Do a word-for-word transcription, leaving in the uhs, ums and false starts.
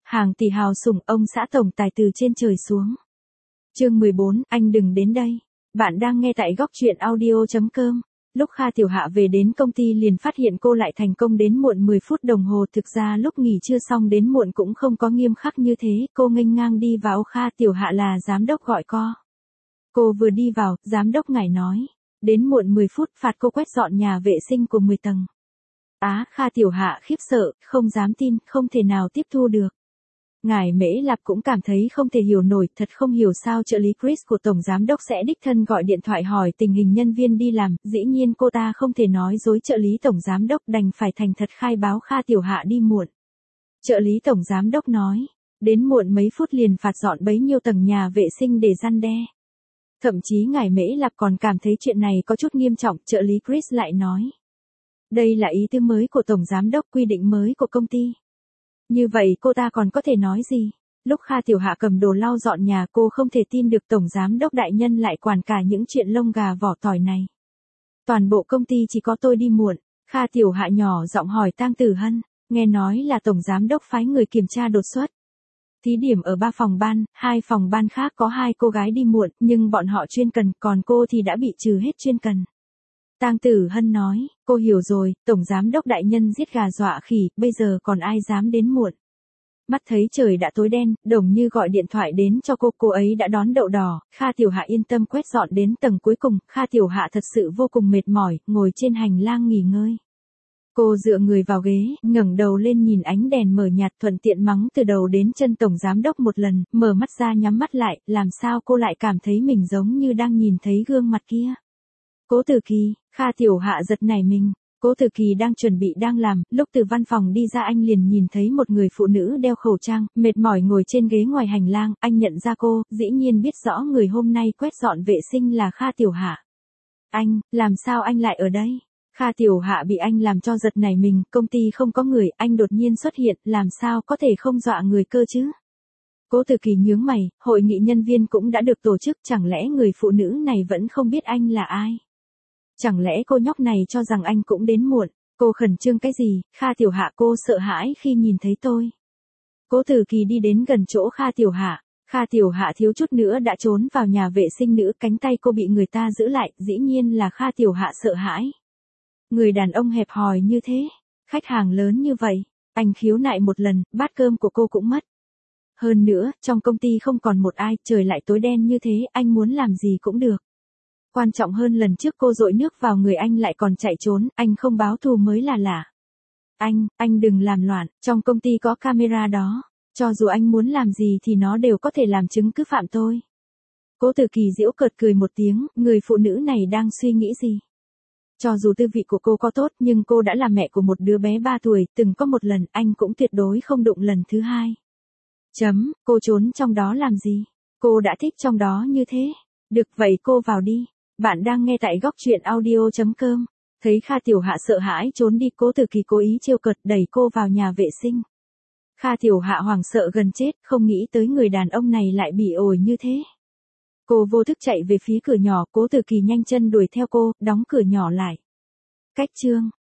Hàng tỷ hào sủng ông xã tổng tài từ trên trời xuống. Chương mười bốn, anh đừng đến đây. Bạn đang nghe tại góc truyện audio chấm com. Lúc Kha Tiểu Hạ về đến công ty liền phát hiện cô lại thành công đến muộn mười phút đồng hồ. Thực ra lúc nghỉ trưa xong đến muộn cũng không có nghiêm khắc như thế. Cô nghênh ngang đi vào. Kha Tiểu Hạ là giám đốc gọi co. Cô vừa đi vào, giám đốc ngài nói. Đến muộn mười phút phạt cô quét dọn nhà vệ sinh của mười tầng. Á, Kha Tiểu Hạ khiếp sợ, không dám tin, không thể nào tiếp thu được. Ngài Mễ Lạp cũng cảm thấy không thể hiểu nổi, thật không hiểu sao trợ lý Chris của Tổng Giám đốc sẽ đích thân gọi điện thoại hỏi tình hình nhân viên đi làm, dĩ nhiên cô ta không thể nói dối trợ lý Tổng Giám đốc đành phải thành thật khai báo Kha Tiểu Hạ đi muộn. Trợ lý Tổng Giám đốc nói, đến muộn mấy phút liền phạt dọn bấy nhiêu tầng nhà vệ sinh để răn đe. Thậm chí ngài Mễ Lạp còn cảm thấy chuyện này có chút nghiêm trọng, trợ lý Chris lại nói. Đây là ý tư mới của Tổng Giám đốc, quy định mới của công ty. Như vậy cô ta còn có thể nói gì? Lúc Kha Tiểu Hạ cầm đồ lau dọn nhà cô không thể tin được Tổng Giám đốc đại nhân lại quản cả những chuyện lông gà vỏ tỏi này. Toàn bộ công ty chỉ có tôi đi muộn. Kha Tiểu Hạ nhỏ giọng hỏi Tang Tử Hân, nghe nói là Tổng Giám đốc phái người kiểm tra đột xuất. Thí điểm ở ba phòng ban, hai phòng ban khác có hai cô gái đi muộn, nhưng bọn họ chuyên cần, còn cô thì đã bị trừ hết chuyên cần. Tang Tử Hân nói, cô hiểu rồi, Tổng Giám đốc đại nhân giết gà dọa khỉ, bây giờ còn ai dám đến muộn. Mắt thấy trời đã tối đen, Đồng Như gọi điện thoại đến cho cô, cô ấy đã đón đậu đỏ, Kha Tiểu Hạ yên tâm quét dọn đến tầng cuối cùng, Kha Tiểu Hạ thật sự vô cùng mệt mỏi, ngồi trên hành lang nghỉ ngơi. Cô dựa người vào ghế, ngẩng đầu lên nhìn ánh đèn mờ nhạt thuận tiện mắng từ đầu đến chân Tổng Giám đốc một lần, mở mắt ra nhắm mắt lại, làm sao cô lại cảm thấy mình giống như đang nhìn thấy gương mặt kia. Cố Tử Kỳ, Kha Tiểu Hạ giật nảy mình, Cố Tử Kỳ đang chuẩn bị đang làm, lúc từ văn phòng đi ra anh liền nhìn thấy một người phụ nữ đeo khẩu trang, mệt mỏi ngồi trên ghế ngoài hành lang, anh nhận ra cô, dĩ nhiên biết rõ người hôm nay quét dọn vệ sinh là Kha Tiểu Hạ. Anh, làm sao anh lại ở đây? Kha Tiểu Hạ bị anh làm cho giật nảy mình, công ty không có người, anh đột nhiên xuất hiện, làm sao có thể không dọa người cơ chứ? Cố Tử Kỳ nhướng mày, hội nghị nhân viên cũng đã được tổ chức, chẳng lẽ người phụ nữ này vẫn không biết anh là ai? Chẳng lẽ cô nhóc này cho rằng anh cũng đến muộn? Cô khẩn trương cái gì? Kha Tiểu Hạ, cô sợ hãi khi nhìn thấy tôi. Cố Tử Kỳ đi đến gần chỗ Kha Tiểu Hạ. Kha Tiểu Hạ thiếu chút nữa đã trốn vào nhà vệ sinh nữ, cánh tay cô bị người ta giữ lại, dĩ nhiên là Kha Tiểu Hạ sợ hãi. Người đàn ông hẹp hòi như thế, khách hàng lớn như vậy, anh khiếu nại một lần, bát cơm của cô cũng mất. Hơn nữa, trong công ty không còn một ai, trời lại tối đen như thế, anh muốn làm gì cũng được. Quan trọng hơn lần trước cô dội nước vào người anh lại còn chạy trốn, anh không báo thù mới là lạ. Anh, anh đừng làm loạn, trong công ty có camera đó, cho dù anh muốn làm gì thì nó đều có thể làm chứng cứ phạm tôi. Cố Tử Kỳ giễu cợt cười một tiếng, người phụ nữ này đang suy nghĩ gì? Cho dù tư vị của cô có tốt nhưng cô đã là mẹ của một đứa bé ba tuổi, từng có một lần, anh cũng tuyệt đối không đụng lần thứ hai. Chấm, cô trốn trong đó làm gì? Cô đã thích trong đó như thế. Được vậy cô vào đi. Bạn đang nghe tại góc truyện audio chấm com. Thấy Kha Tiểu Hạ sợ hãi trốn đi, Cố Tử Kỳ cố ý trêu cợt đẩy cô vào nhà vệ sinh. Kha Tiểu Hạ hoảng sợ gần chết, không nghĩ tới người đàn ông này lại bị ổi như thế. Cô vô thức chạy về phía cửa nhỏ, Cố Tử Kỳ nhanh chân đuổi theo cô, đóng cửa nhỏ lại. Cách chương